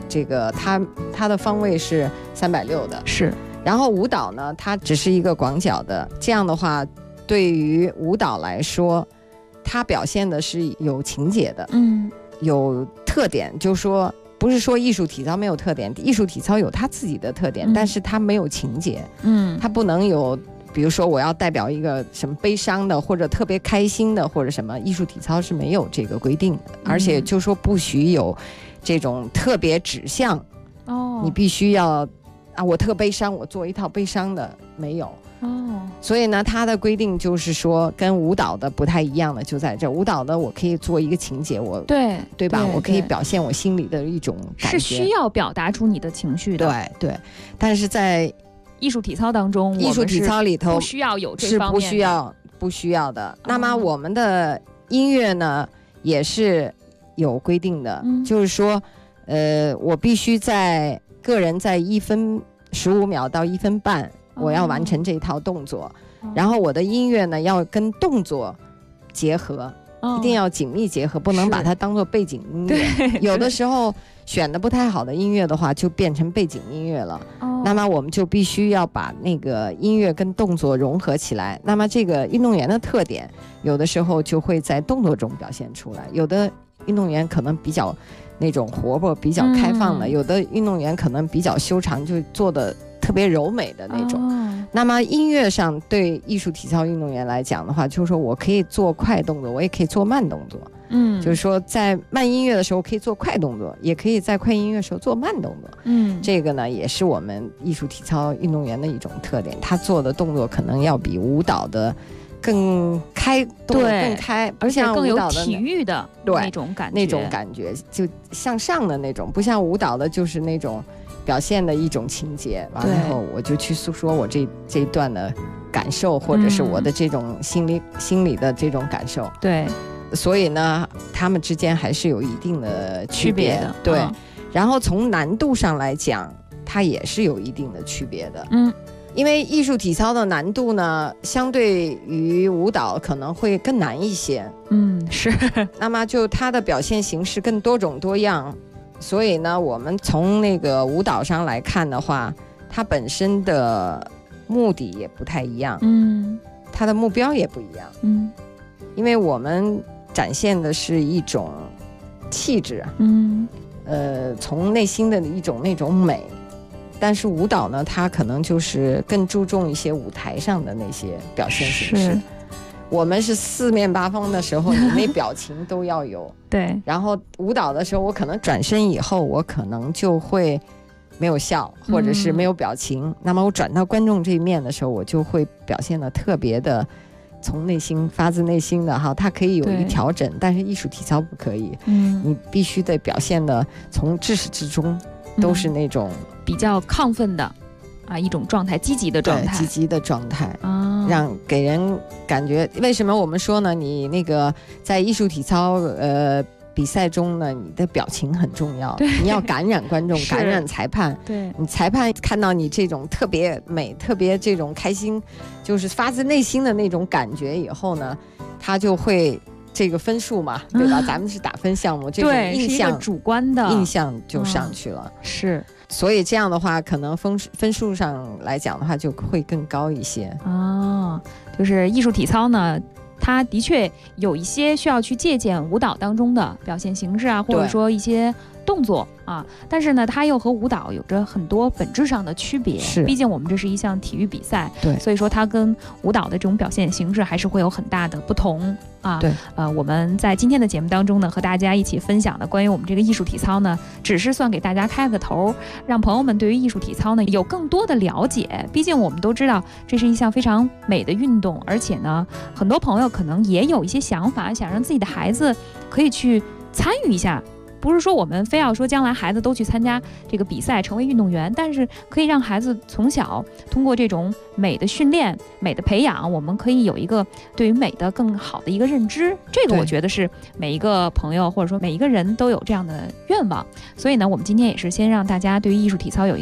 这个它的方位是360的， 是。 然后舞蹈呢，它只是一个广角的，这样的话，对于舞蹈来说，它表现的是有情节的，有特点，就是说不是说艺术体操没有特点，艺术体操有它自己的特点，但是它没有情节，它不能有，比如说我要代表一个什么悲伤的或者特别开心的或者什么，艺术体操是没有这个规定的，而且就说不许有这种特别指向，你必须要我特悲伤，我做一套悲伤的，没有。所以呢，它的规定就是说跟舞蹈的不太一样的就在这，舞蹈的我可以做一个情节，对吧？我可以表现我心里的一种感觉， 是需要表达出你的情绪的， 对。但是在艺术体操当中， 艺术体操里头不需要有这方面的， 是不需要的。那么我们的音乐呢，也是有规定的，就是说，我必须个人在1分15秒到1分半。我要完成这一套动作，然后我的音乐呢要跟动作结合，一定要紧密结合，不能把它当做背景音乐。有的时候选的不太好的音乐的话，就变成背景音乐了。那么我们就必须要把那个音乐跟动作融合起来。那么这个运动员的特点，有的时候就会在动作中表现出来。有的运动员可能比较那种活泼、比较开放的，有的运动员可能比较修长，就做的特别柔美的那种。那么音乐上对艺术体操运动员来讲的话，就是说我可以做快动作，我也可以做慢动作。就是说在慢音乐的时候可以做快动作，也可以在快音乐的时候做慢动作。这个呢也是我们艺术体操运动员的一种特点，他做的动作可能要比舞蹈的更开，动作更开， 而且更有体育的那种感觉， 就向上的那种，不像舞蹈的就是那种表现的一种情节，完了后我就去诉说我这一段的感受，或者是我的这种心理的这种感受。 对， 所以呢，他们之间还是有一定的区别的。对，然后从难度上来讲，它也是有一定的区别的。因为艺术体操的难度呢，相对于舞蹈可能会更难一些。 是。 那么就它的表现形式更多种多样，所以呢，我们从那个舞蹈上来看的话，它本身的目的也不太一样。它的目标也不一样。因为我们展现的是一种气质，从内心的一种那种美。但是舞蹈呢，它可能就是更注重一些舞台上的那些表现形式。我们是四面八方的时候，你那表情都要有。 对。 然后舞蹈的时候，我可能转身以后，我可能就会没有笑，或者是没有表情。那么我转到观众这一面的时候，我就会表现得特别的从内心发自内心的哈。它可以有一调整，但是艺术体操不可以。你必须得表现的从至始至终都是那种比较亢奋的一种状态，积极的状态， 积极的状态让给人感觉。为什么我们说呢？你那个在艺术体操比赛中呢，你的表情很重要，你要感染观众，感染裁判。 对， 你裁判看到你这种特别美、特别这种开心，就是发自内心的那种感觉以后呢，他就会。这个分数嘛，对吧？咱们是打分项目，这种印象， 是一个主观的印象就上去了。 是， 所以这样的话，可能分数上来讲的话，就会更高一些。 就是艺术体操呢，它的确有一些需要去借鉴舞蹈当中的表现形式或者说一些动作但是呢，它又和舞蹈有着很多本质上的区别。毕竟我们这是一项体育比赛，所以说它跟舞蹈的这种表现形式还是会有很大的不同。我们在今天的节目当中呢，和大家一起分享的关于我们这个艺术体操呢，只是算给大家开个头，让朋友们对于艺术体操呢有更多的了解。毕竟我们都知道这是一项非常美的运动，而且呢，很多朋友可能也有一些想法，想让自己的孩子可以去参与一下。不是说我们非要说将来孩子都去参加这个比赛成为运动员，但是可以让孩子从小通过这种美的训练、美的培养，我们可以有一个对于美的更好的一个认知。这个我觉得是每一个朋友或者说每一个人都有这样的愿望。所以呢，我们今天也是先让大家对于艺术体操有一个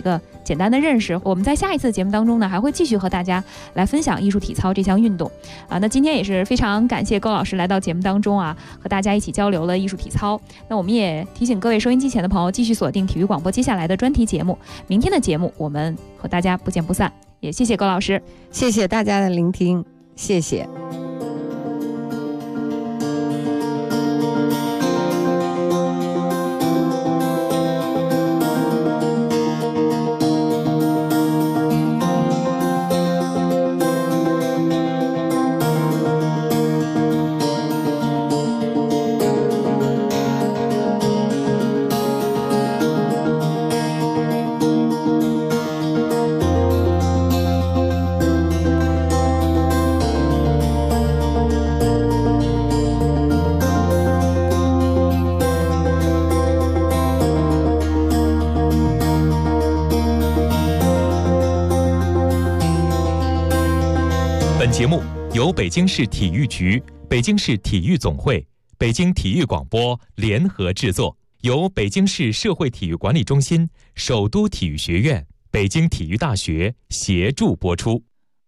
简单的认识。我们在下一次节目当中呢，还会继续和大家来分享艺术体操这项运动那今天也是非常感谢高老师来到节目当中和大家一起交流了艺术体操。那我们也提醒各位收音机前的朋友继续锁定体育广播接下来的专题节目，明天的节目我们和大家不见不散。也谢谢高老师， 谢谢大家的聆听，谢谢。 本节目由北京市体育局、北京市体育总会、北京体育广播联合制作，由北京市社会体育管理中心、首都体育学院、北京体育大学协助播出。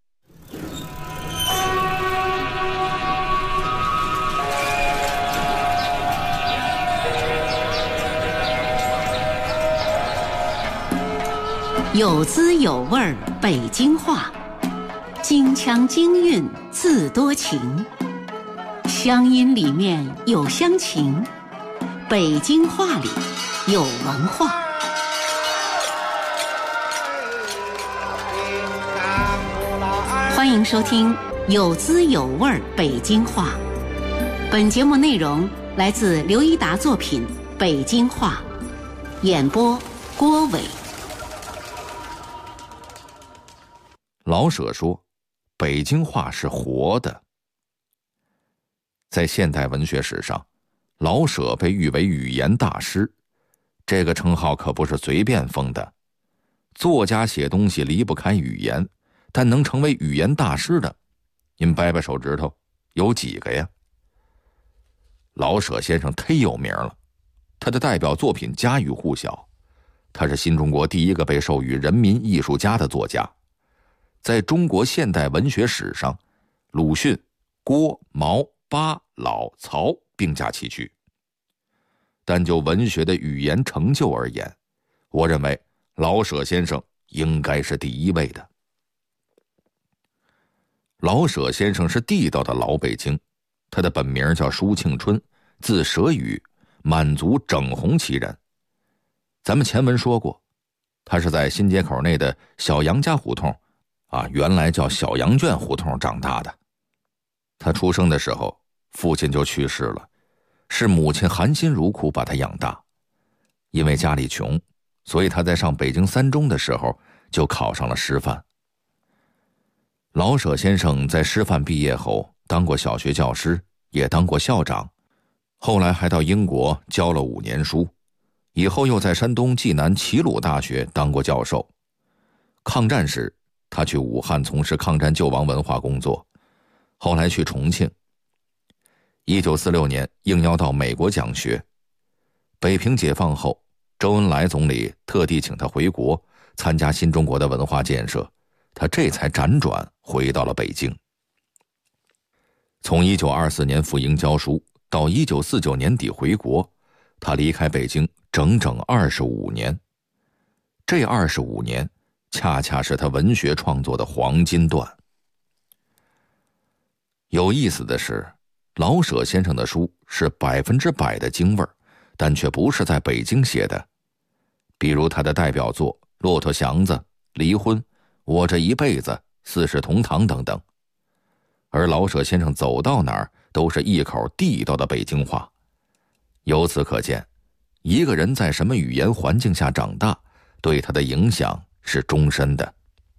有滋有味儿，北京话，京腔京韵自多情，乡音里面有乡情，北京话里有文化。欢迎收听有滋有味儿北京话。本节目内容来自刘一达作品《北京话》，演播郭伟。 老舍说，北京话是活的。在现代文学史上，老舍被誉为语言大师，这个称号可不是随便封的。作家写东西离不开语言，但能成为语言大师的，您掰掰手指头，有几个呀？老舍先生忒有名了，他的代表作品家喻户晓，他是新中国第一个被授予人民艺术家的作家。在中国现代文学史上，鲁迅、郭、毛、巴、老、曹并驾齐驱。但就文学的语言成就而言，我认为老舍先生应该是第一位的。老舍先生是地道的老北京，他的本名叫舒庆春，字舍宇，满族整红旗人。咱们前文说过，他是在新街口内的小杨家胡同原来叫小羊圈胡同长大的。他出生的时候，父亲就去世了，是母亲含辛茹苦把他养大。因为家里穷，所以他在上北京三中的时候就考上了师范。老舍先生在师范毕业后当过小学教师，也当过校长，后来还到英国教了5年书，以后又在山东济南齐鲁大学当过教授。抗战时他去武汉从事抗战救亡文化工作，后来去重庆。1946年应邀到美国讲学。北平解放后，周恩来总理特地请他回国参加新中国的文化建设，他这才辗转回到了北京。从1924年赴英教书到1949年底回国，他离开北京整整25年。这25年恰恰是他文学创作的黄金段。有意思的是，老舍先生的书是100%的京味儿，但却不是在北京写的。比如他的代表作《骆驼祥子》《离婚》《我这一辈子》《四世同堂》等等。而老舍先生走到哪儿都是一口地道的北京话。由此可见，一个人在什么语言环境下长大，对他的影响是终身的。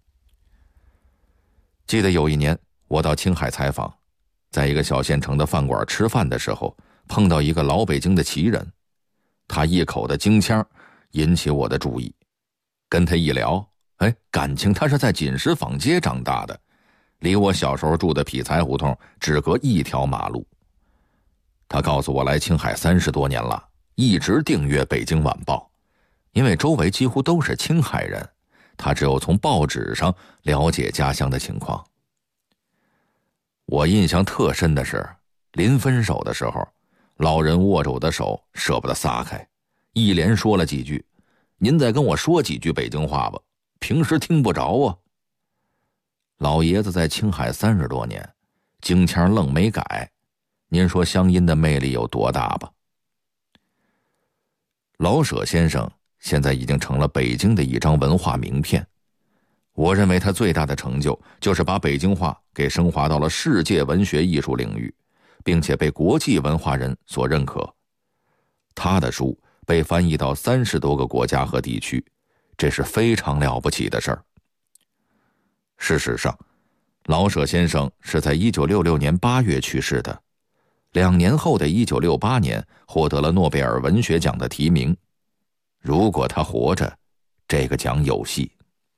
记得有一年我到青海采访，在一个小县城的饭馆吃饭的时候，碰到一个老北京的旗人，他一口的京腔引起我的注意。跟他一聊，感情他是在锦石坊街长大的，离我小时候住的匹才胡同只隔一条马路。他告诉我来青海30多年了，一直订阅《北京晚报》，因为周围几乎都是青海人， 他只有从报纸上了解家乡的情况。我印象特深的是，临分手的时候，老人握着我的手，舍不得撒开，一连说了几句：“您再跟我说几句北京话吧，平时听不着啊。”老爷子在青海30多年，京腔愣没改，您说乡音的魅力有多大吧？老舍先生现在已经成了北京的一张文化名片。我认为他最大的成就就是把北京话给升华到了世界文学艺术领域，并且被国际文化人所认可。他的书被翻译到30多个国家和地区，这是非常了不起的事儿。事实上，老舍先生是在1966年8月去世的，2年后的1968年获得了诺贝尔文学奖的提名。如果他活着，这个奖有戏。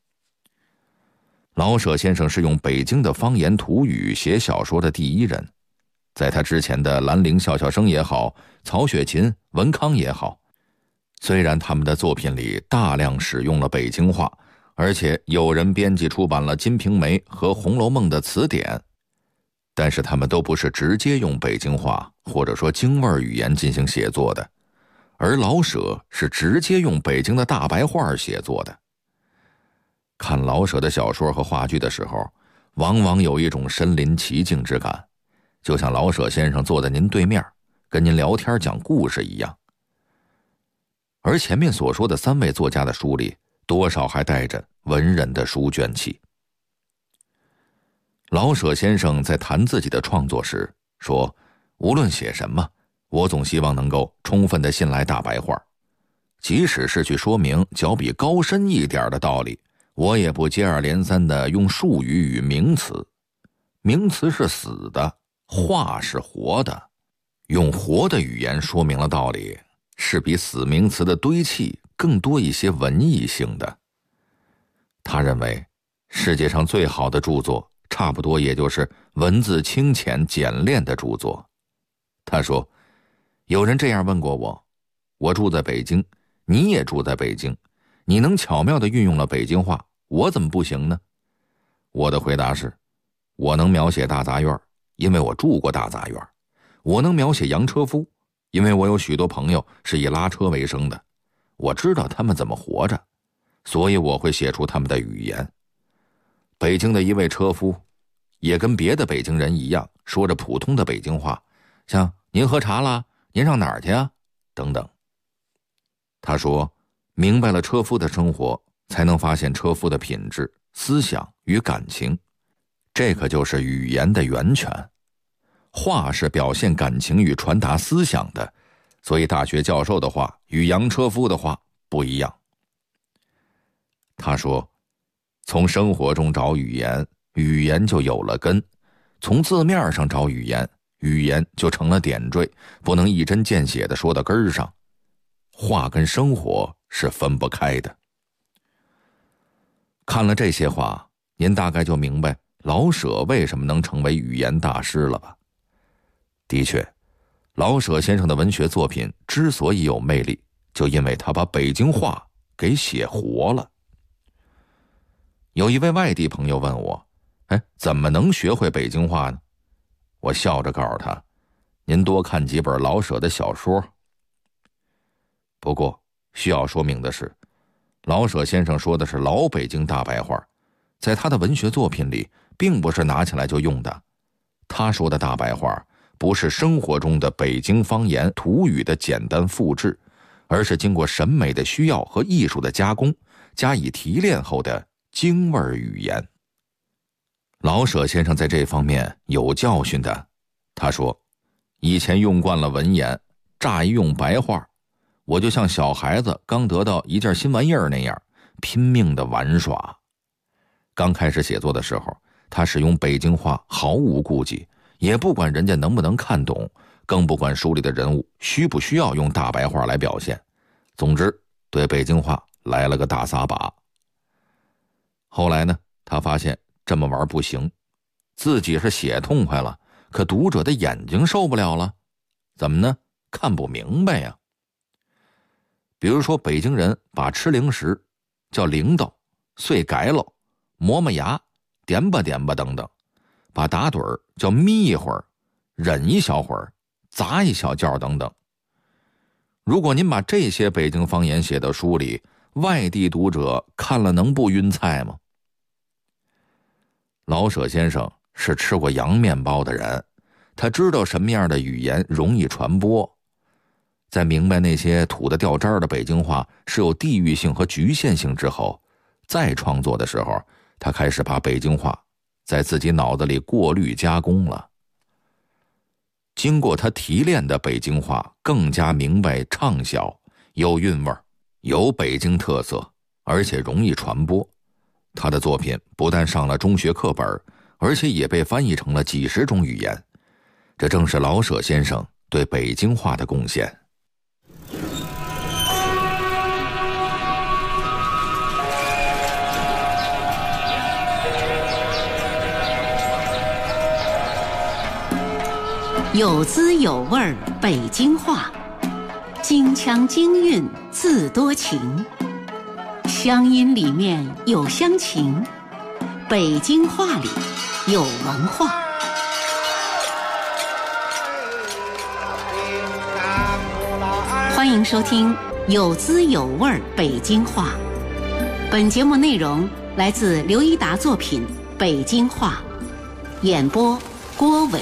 老舍先生是用北京的方言土语写小说的第一人，在他之前的兰陵笑笑生也好，曹雪芹、文康也好，虽然他们的作品里大量使用了北京话，而且有人编辑出版了《金瓶梅》和《红楼梦》的词典，但是他们都不是直接用北京话或者说京味语言进行写作的，而老舍是直接用北京的大白话写作的。看老舍的小说和话剧的时候，往往有一种身临其境之感，就像老舍先生坐在您对面，跟您聊天讲故事一样。而前面所说的3位作家的书里，多少还带着文人的书卷气。老舍先生在谈自己的创作时说，无论写什么，我总希望能够充分地信赖大白话，即使是去说明较比高深一点的道理，我也不接二连三地用术语与名词。名词是死的，话是活的，用活的语言说明了道理，是比死名词的堆砌更多一些文艺性的。他认为，世界上最好的著作，差不多也就是文字清浅简练的著作。他说，有人这样问过我，我住在北京，你也住在北京，你能巧妙地运用了北京话，我怎么不行呢？我的回答是，我能描写大杂院，因为我住过大杂院；我能描写洋车夫，因为我有许多朋友是以拉车为生的，我知道他们怎么活着，所以我会写出他们的语言。北京的一位车夫也跟别的北京人一样，说着普通的北京话，像您喝茶啦，您上哪儿去啊，等等。他说，明白了车夫的生活，才能发现车夫的品质、思想与感情，这可就是语言的源泉。话是表现感情与传达思想的，所以大学教授的话与洋车夫的话不一样。他说，从生活中找语言，语言就有了根；从字面上找语言，语言就成了点缀，不能一针见血地说到根儿上。话跟生活是分不开的。看了这些话，您大概就明白老舍为什么能成为语言大师了吧？的确，老舍先生的文学作品之所以有魅力，就因为他把北京话给写活了。有一位外地朋友问我，怎么能学会北京话呢？我笑着告诉他，您多看几本老舍的小说。不过需要说明的是，老舍先生说的是老北京大白话，在他的文学作品里并不是拿起来就用的。他说的大白话不是生活中的北京方言土语的简单复制，而是经过审美的需要和艺术的加工，加以提炼后的京味语言。老舍先生在这方面有教训的。他说，以前用惯了文言，乍一用白话，我就像小孩子刚得到一件新玩意儿那样，拼命的玩耍。刚开始写作的时候，他使用北京话毫无顾忌，也不管人家能不能看懂，更不管书里的人物需不需要用大白话来表现。总之，对北京话来了个大撒把。后来呢，他发现这么玩不行，自己是写痛快了，可读者的眼睛受不了了。怎么呢？看不明白呀。比如说，北京人把吃零食叫零豆， 碎改喽，磨磨牙，点吧点吧等等，把打盹儿叫眯一会儿，忍一小会儿，砸一小觉等等。如果您把这些北京方言写到书里，外地读者看了能不晕菜吗？老舍先生是吃过洋面包的人，他知道什么样的语言容易传播。在明白那些土得掉渣的北京话是有地域性和局限性之后，再创作的时候，他开始把北京话在自己脑子里过滤加工了。经过他提炼的北京话更加明白畅销，有韵味，有北京特色，而且容易传播。他的作品不但上了中学课本，而且也被翻译成了几十种语言。这正是老舍先生对北京话的贡献。 有滋有味北京话，京腔京韵自多情，乡音里面有乡情，北京话里有文化。欢迎收听有滋有味北京话。本节目内容来自刘一达作品《北京话》，演播郭伟。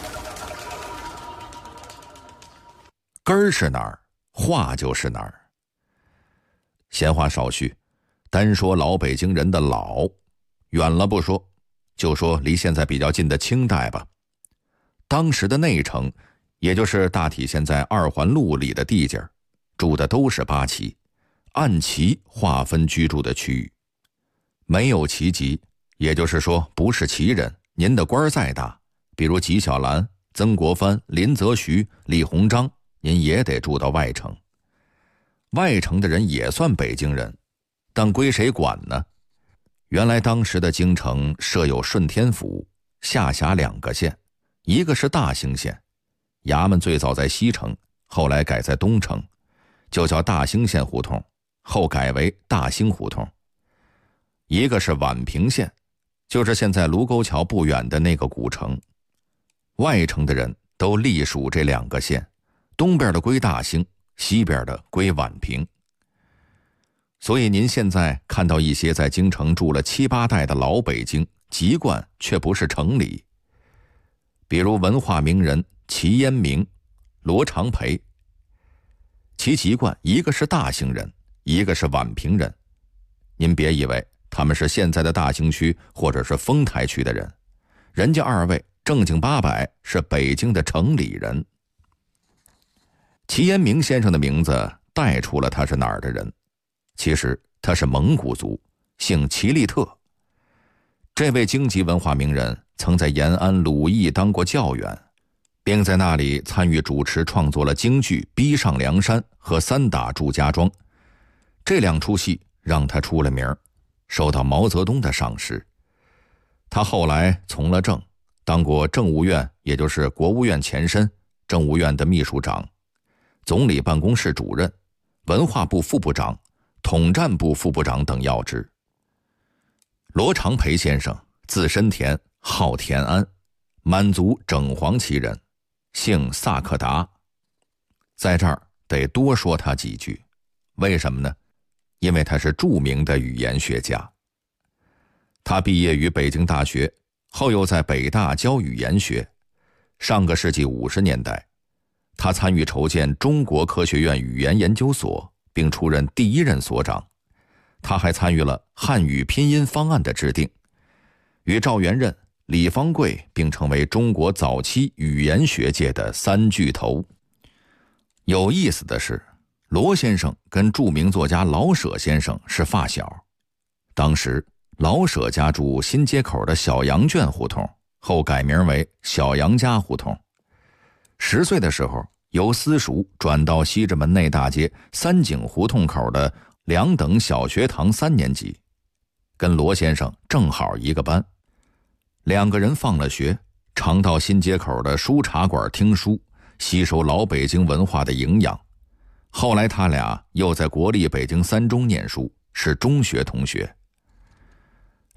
根儿是哪儿，话就是哪儿。闲话少叙，单说老北京人的老，远了不说，就说离现在比较近的清代吧。当时的内城，也就是大体现在二环路里的地界，住的都是八旗，按旗划分居住的区域。没有旗籍，也就是说不是旗人，您的官再大，比如纪晓岚、曾国藩、林则徐、李鸿章，您也得住到外城。外城的人也算北京人，但归谁管呢？原来当时的京城设有顺天府，下辖2个县，一个是大兴县，衙门最早在西城，后来改在东城，就叫大兴县胡同，后改为大兴胡同。一个是宛平县，就是现在卢沟桥不远的那个古城。外城的人都隶属这2个县，东边的归大兴，西边的归宛平。所以您现在看到一些在京城住了7、8代的老北京，籍贯却不是城里。比如文化名人齐烟明、罗长培，其籍贯一个是大兴人，一个是宛平人。您别以为他们是现在的大兴区或者是丰台区的人，人家2位正经八百是北京的城里人。齐烟明先生的名字带出了他是哪儿的人，其实他是蒙古族，姓齐利特。这位京籍文化名人曾在延安鲁艺当过教员，并在那里参与主持创作了京剧《逼上梁山》和《三打祝家庄》，这2出戏让他出了名，受到毛泽东的赏识。他后来从了政，当过政务院，也就是国务院前身政务院的秘书长，总理办公室主任，文化部副部长，统战部副部长等要职。罗长培先生字申田，号田安，满族整黄旗人，姓萨克达。在这儿得多说他几句，为什么呢？因为他是著名的语言学家。他毕业于北京大学，后又在北大教语言学。上个世纪50年代，他参与筹建中国科学院语言研究所，并出任第1任所长。他还参与了汉语拼音方案的制定，与赵元任、李方贵并成为中国早期语言学界的3巨头。有意思的是，罗先生跟著名作家老舍先生是发小。当时老舍家住新街口的小羊圈胡同，后改名为小杨家胡同。10岁的时候，由私塾转到西直门内大街三井胡同口的2等小学堂3年级，跟罗先生正好一个班。2个人放了学，常到新街口的书茶馆听书，吸收老北京文化的营养。后来他俩又在国立北京3中念书，是中学同学。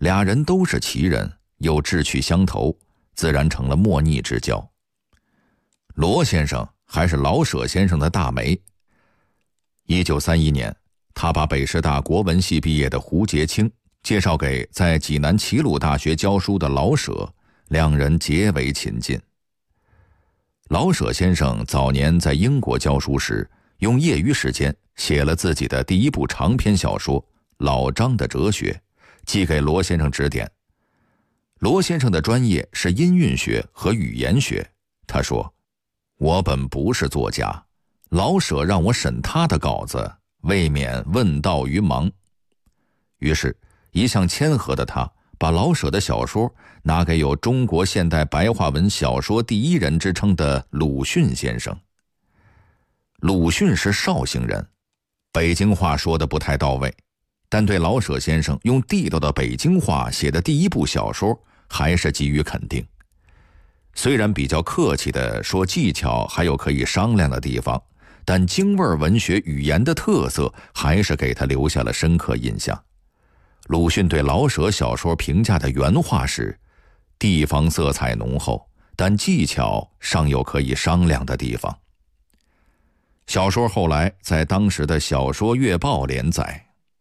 俩人都是奇人，又志趣相投，自然成了莫逆之交。罗先生还是老舍先生的大媒。1931年，他把北师大国文系毕业的胡杰清介绍给在济南齐鲁大学教书的老舍，两人结为亲近。老舍先生早年在英国教书时，用业余时间写了自己的第一部长篇小说《老张的哲学》，寄给罗先生指点。罗先生的专业是音韵学和语言学，他说：“我本不是作家，老舍让我审他的稿子，未免问道于盲。”于是一向谦和的他把老舍的小说拿给有中国现代白话文小说第一人之称的鲁迅先生。鲁迅是绍兴人，北京话说得不太到位，但对老舍先生用地道的北京话写的第一部小说还是给予肯定。虽然比较客气地说技巧还有可以商量的地方，但京味文学语言的特色还是给他留下了深刻印象。鲁迅对老舍小说评价的原话是：地方色彩浓厚，但技巧尚有可以商量的地方。小说后来在当时的小说月报连载。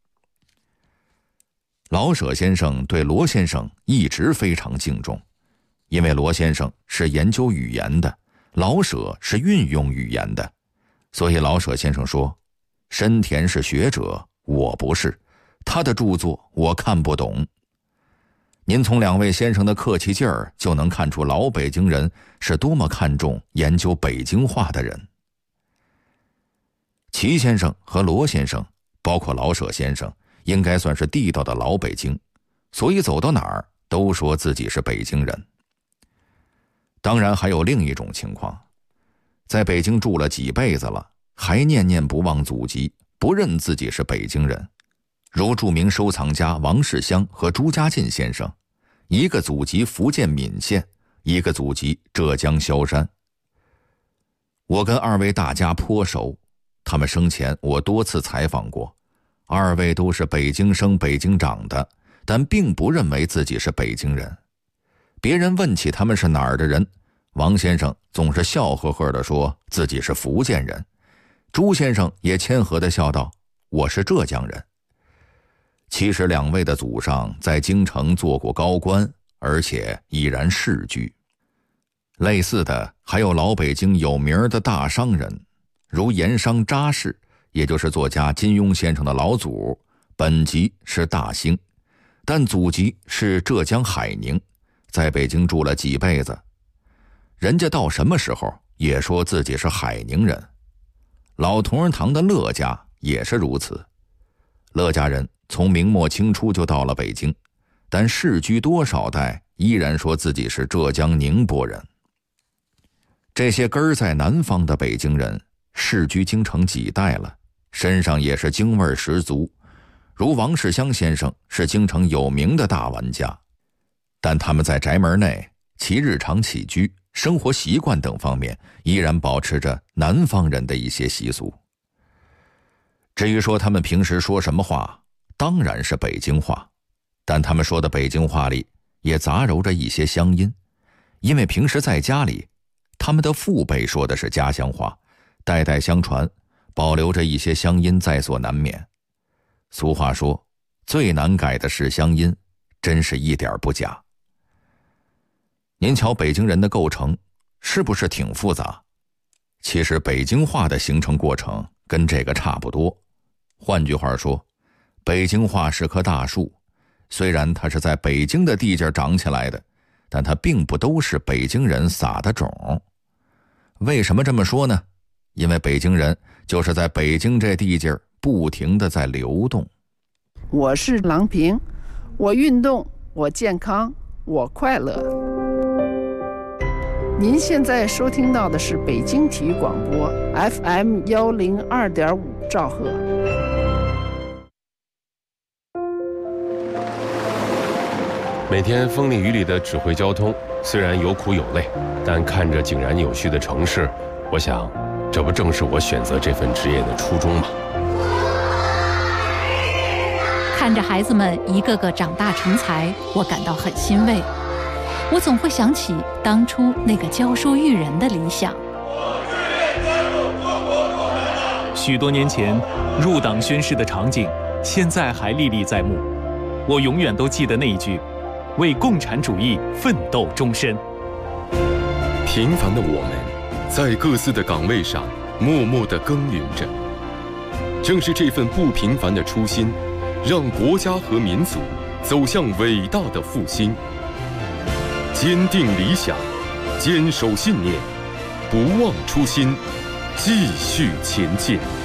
老舍先生对罗先生一直非常敬重，因为罗先生是研究语言的，老舍是运用语言的，所以老舍先生说：深田是学者，我不是，他的著作我看不懂。您从两位先生的客气劲儿就能看出老北京人是多么看重研究北京话的人。齐先生和罗先生，包括老舍先生，应该算是地道的老北京，所以走到哪儿都说自己是北京人。当然还有另一种情况，在北京住了几辈子了，还念念不忘祖籍，不认自己是北京人，如著名收藏家王世襄和朱家进先生，一个祖籍福建闽县，一个祖籍浙江萧山。我跟二位大家颇熟，他们生前我多次采访过，二位都是北京生北京长的，但并不认为自己是北京人。别人问起他们是哪儿的人，王先生总是笑呵呵地说自己是福建人，朱先生也谦和地笑道：我是浙江人。其实两位的祖上在京城做过高官，而且已然世居。类似的还有老北京有名的大商人，如盐商查氏，也就是作家金庸先生的老祖，本籍是大兴，但祖籍是浙江海宁，在北京住了几辈子。人家到什么时候也说自己是海宁人。老同仁堂的乐家也是如此，乐家人从明末清初就到了北京，但世居多少代依然说自己是浙江宁波人。这些根儿在南方的北京人世居京城几代了，身上也是京味十足，如王世襄先生是京城有名的大玩家，但他们在宅门内其日常起居、生活习惯等方面依然保持着南方人的一些习俗。至于说他们平时说什么话，当然是北京话，但他们说的北京话里也杂糅着一些乡音，因为平时在家里他们的父辈说的是家乡话，代代相传，保留着一些乡音在所难免。俗话说，最难改的是乡音，真是一点不假。您瞧北京人的构成是不是挺复杂？其实北京话的形成过程跟这个差不多。换句话说，北京话是棵大树，虽然它是在北京的地界长起来的，但它并不都是北京人撒的种。为什么这么说呢？因为北京人就是在北京这地界不停地在流动。 我是郎平，我运动，我健康，我快乐。您现在收听到的是北京体育广播 FM 102.5兆赫。 每天风里雨里的指挥交通，虽然有苦有累，但看着井然有序的城市，我想，这不正是我选择这份职业的初衷吗？ 看着孩子们一个个长大成才，我感到很欣慰。我总会想起当初那个教书育人的理想。 许多年前入党宣誓的场景，现在还历历在目。我永远都记得那一句：为共产主义奋斗终身。 平凡的我们，在各自的岗位上默默地耕耘着。正是这份不平凡的初心，让国家和民族走向伟大的复兴。坚定理想，坚守信念，不忘初心，继续前进。